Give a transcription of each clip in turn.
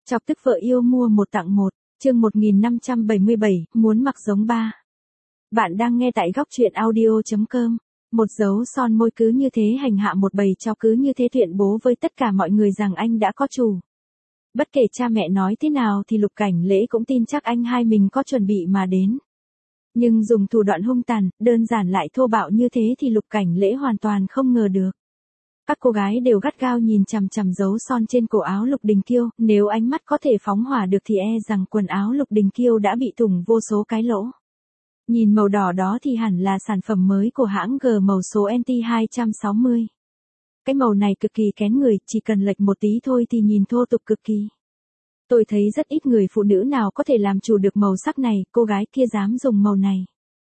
Chọc tức vợ yêu mua một tặng một, chương 1577, muốn mặc giống ba. Bạn đang nghe tại góc truyện audio.com. Một dấu son môi cứ như thế hành hạ một bầy chó cứ như thế tuyên bố với tất cả mọi người rằng anh đã có chủ. Bất kể cha mẹ nói thế nào thì Lục Cảnh Lễ cũng tin chắc anh hai mình có chuẩn bị mà đến. Nhưng dùng thủ đoạn hung tàn, đơn giản lại thô bạo như thế thì Lục Cảnh Lễ hoàn toàn không ngờ được. Các cô gái đều gắt gao nhìn chằm chằm dấu son trên cổ áo Lục Đình Kiêu, nếu ánh mắt có thể phóng hỏa được thì rằng quần áo Lục Đình Kiêu đã bị thủng vô số cái lỗ. Nhìn màu đỏ đó thì hẳn là sản phẩm mới của hãng G màu số NT260. Cái màu này cực kỳ kén người, chỉ cần lệch một tí thôi thì nhìn thô tục cực kỳ. Tôi thấy rất ít người phụ nữ nào có thể làm chủ được màu sắc này, cô gái kia dám dùng màu này.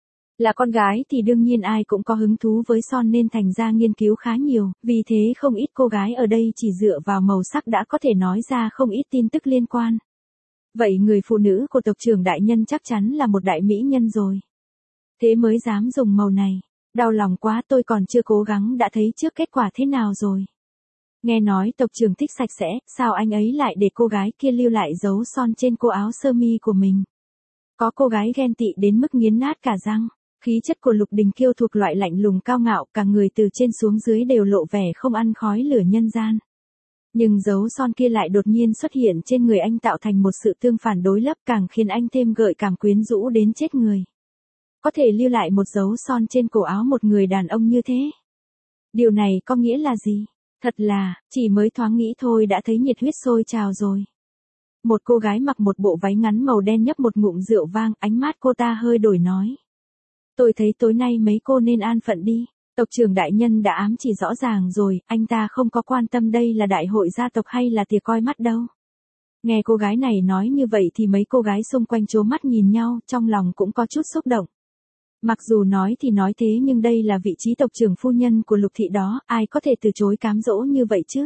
Là con gái thì đương nhiên ai cũng có hứng thú với son nên thành ra nghiên cứu khá nhiều, vì thế không ít cô gái ở đây chỉ dựa vào màu sắc đã có thể nói ra không ít tin tức liên quan. Vậy người phụ nữ của tộc trưởng đại nhân chắc chắn là một đại mỹ nhân rồi. Thế mới dám dùng màu này. Đau lòng quá, tôi còn chưa cố gắng đã thấy trước kết quả thế nào rồi. Nghe nói tộc trưởng thích sạch sẽ, sao anh ấy lại để cô gái kia lưu lại dấu son trên cô áo sơ mi của mình. Có cô gái ghen tị đến mức nghiến nát cả răng. Khí chất của Lục Đình Kiêu thuộc loại lạnh lùng cao ngạo, cả người từ trên xuống dưới đều lộ vẻ không ăn khói lửa nhân gian. Nhưng dấu son kia lại đột nhiên xuất hiện trên người anh tạo thành một sự tương phản đối lập càng khiến anh thêm gợi cảm quyến rũ đến chết người. Có thể lưu lại một dấu son trên cổ áo một người đàn ông như thế. Điều này có nghĩa là gì? Thật là, chỉ mới thoáng nghĩ thôi đã thấy nhiệt huyết sôi trào rồi. Một cô gái mặc một bộ váy ngắn màu đen nhấp một ngụm rượu vang, ánh mắt cô ta hơi đổi nói. Tôi thấy tối nay mấy cô nên an phận đi. Tộc trưởng đại nhân đã ám chỉ rõ ràng rồi, anh ta không có quan tâm đây là đại hội gia tộc hay là tiệc coi mắt đâu. Nghe cô gái này nói như vậy thì mấy cô gái xung quanh trố mắt nhìn nhau, trong lòng cũng có chút xúc động. Mặc dù nói thì nói thế nhưng đây là vị trí tộc trưởng phu nhân của Lục thị đó, ai có thể từ chối cám dỗ như vậy chứ?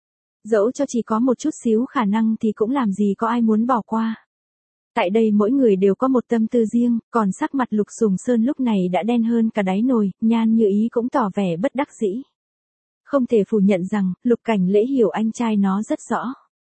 Dẫu cho chỉ có một chút xíu khả năng thì cũng làm gì có ai muốn bỏ qua. Tại đây mỗi người đều có một tâm tư riêng, còn sắc mặt Lục Sùng Sơn lúc này đã đen hơn cả đáy nồi, Nhan Như Ý cũng tỏ vẻ bất đắc dĩ. Không thể phủ nhận rằng, Lục Cảnh Lễ hiểu anh trai nó rất rõ.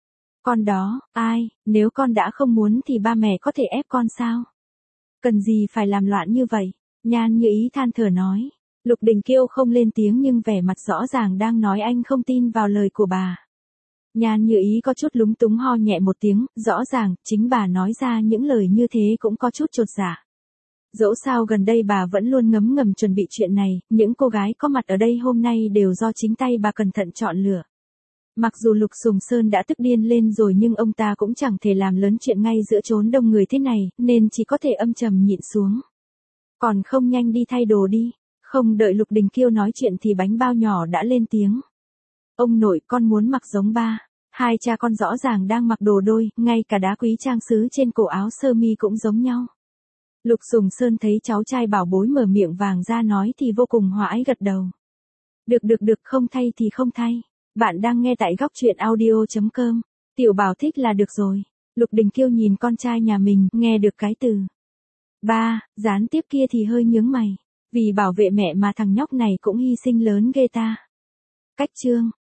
Con đó, ai, nếu con đã không muốn thì ba mẹ có thể ép con sao? Cần gì phải làm loạn như vậy? Nhan Như Ý than thở nói. Lục Đình Kiêu không lên tiếng nhưng vẻ mặt rõ ràng đang nói anh không tin vào lời của bà. Nhan Như Ý có chút lúng túng ho nhẹ một tiếng, rõ ràng, chính bà nói ra những lời như thế cũng có chút chột dạ. Dẫu sao gần đây bà vẫn luôn ngấm ngầm chuẩn bị chuyện này, những cô gái có mặt ở đây hôm nay đều do chính tay bà cẩn thận chọn lựa. Mặc dù Lục Sùng Sơn đã tức điên lên rồi nhưng ông ta cũng chẳng thể làm lớn chuyện ngay giữa chốn đông người thế này, nên chỉ có thể âm trầm nhịn xuống. Còn không nhanh đi thay đồ đi, không đợi Lục Đình Kiêu nói chuyện thì bánh bao nhỏ đã lên tiếng. Ông nội, con muốn mặc giống ba. Hai cha con rõ ràng đang mặc đồ đôi, ngay cả đá quý trang sứ trên cổ áo sơ mi cũng giống nhau. Lục Sùng Sơn thấy cháu trai bảo bối mở miệng vàng ra nói thì vô cùng hòa ái gật đầu. Được, không thay thì không thay. Bạn đang nghe tại góc truyện audio.com. Tiểu Bảo thích là được rồi. Lục Đình Kiêu nhìn con trai nhà mình, nghe được cái từ ba, gián tiếp kia thì hơi nhướng mày. Vì bảo vệ mẹ mà thằng nhóc này cũng hy sinh lớn ghê ta. Cách chương